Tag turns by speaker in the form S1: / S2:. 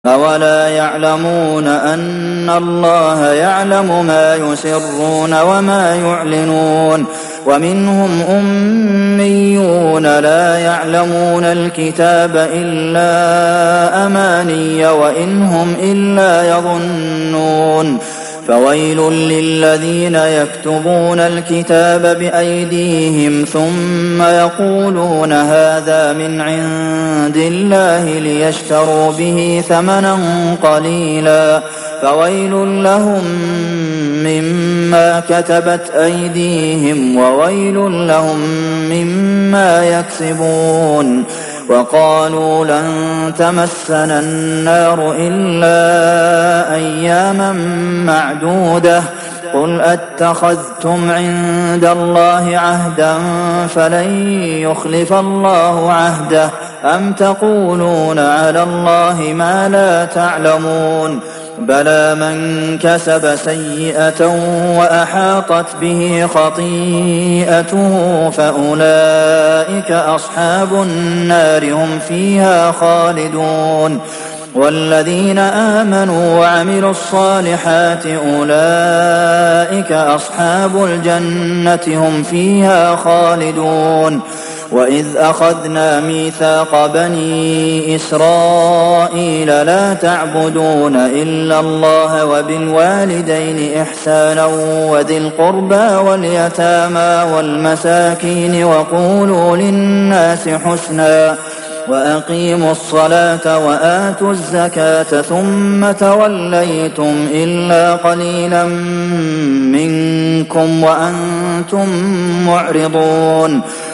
S1: أَوَلَا يَعْلَمُونَ أَنَّ اللَّهَ يَعْلَمُ مَا يُسِرُّونَ وَمَا يُعْلِنُونَ وَمِنْهُمْ أُمِّيُّونَ لَا يَعْلَمُونَ الْكِتَابَ إِلَّا أَمَانِيَّ وَإِنْ هُمْ إِلَّا يَظُنُّونَ فَوَيْلٌ لِّلَّذِينَ يَكْتُبُونَ الْكِتَابَ بِأَيْدِيهِمْ ثُمَّ يَقُولُونَ هَٰذَا مِنْ عِندِ اللَّهِ لِيَشْتَرُوا بِهِ ثَمَنًا قَلِيلًا فَوَيْلٌ لَّهُم مِّمَّا كَتَبَتْ أَيْدِيهِمْ وَوَيْلٌ لَّهُم مِّمَّا يَكْسِبُونَ وَقَالُوا لَن تَمَسَّنَا النَّارُ إِلَّا أَيَّامًا مَّعْدُودَةً قُلْ أَتَّخَذْتُمْ عِندَ اللَّهِ عَهْدًا فَلَن يُخْلِفَ اللَّهُ عَهْدَهُ أَمْ تَقُولُونَ عَلَى اللَّهِ مَا لَا تَعْلَمُونَ بَلَىٰ مَن كَسَبَ سَيِّئَةً وَأَحَاطَتْ بِهِ خَطِيئَتُهُ فَأُولَٰئِكَ أَصْحَابُ النَّارِ هُمْ فِيهَا خَالِدُونَ وَالَّذِينَ آمَنُوا وَعَمِلُوا الصَّالِحَاتِ أُولَٰئِكَ أَصْحَابُ الْجَنَّةِ هُمْ فِيهَا خَالِدُونَ وَإِذْ أَخَذْنَا مِيثَاقَ بَنِي إِسْرَائِيلَ لَا تَعْبُدُونَ إِلَّا اللَّهَ وَبِالْوَالِدَيْنِ إِحْسَانًا وَذِي الْقُرْبَىٰ وَالْيَتَامَىٰ وَالْمَسَاكِينِ وَقُولُوا لِلنَّاسِ حُسْنًا وَأَقِيمُوا الصَّلَاةَ وَآتُوا الزَّكَاةَ ثُمَّ تَوَلَّيْتُمْ إِلَّا قَلِيلًا مِّنكُمْ وَأَنتُم مُّعْرِضُونَ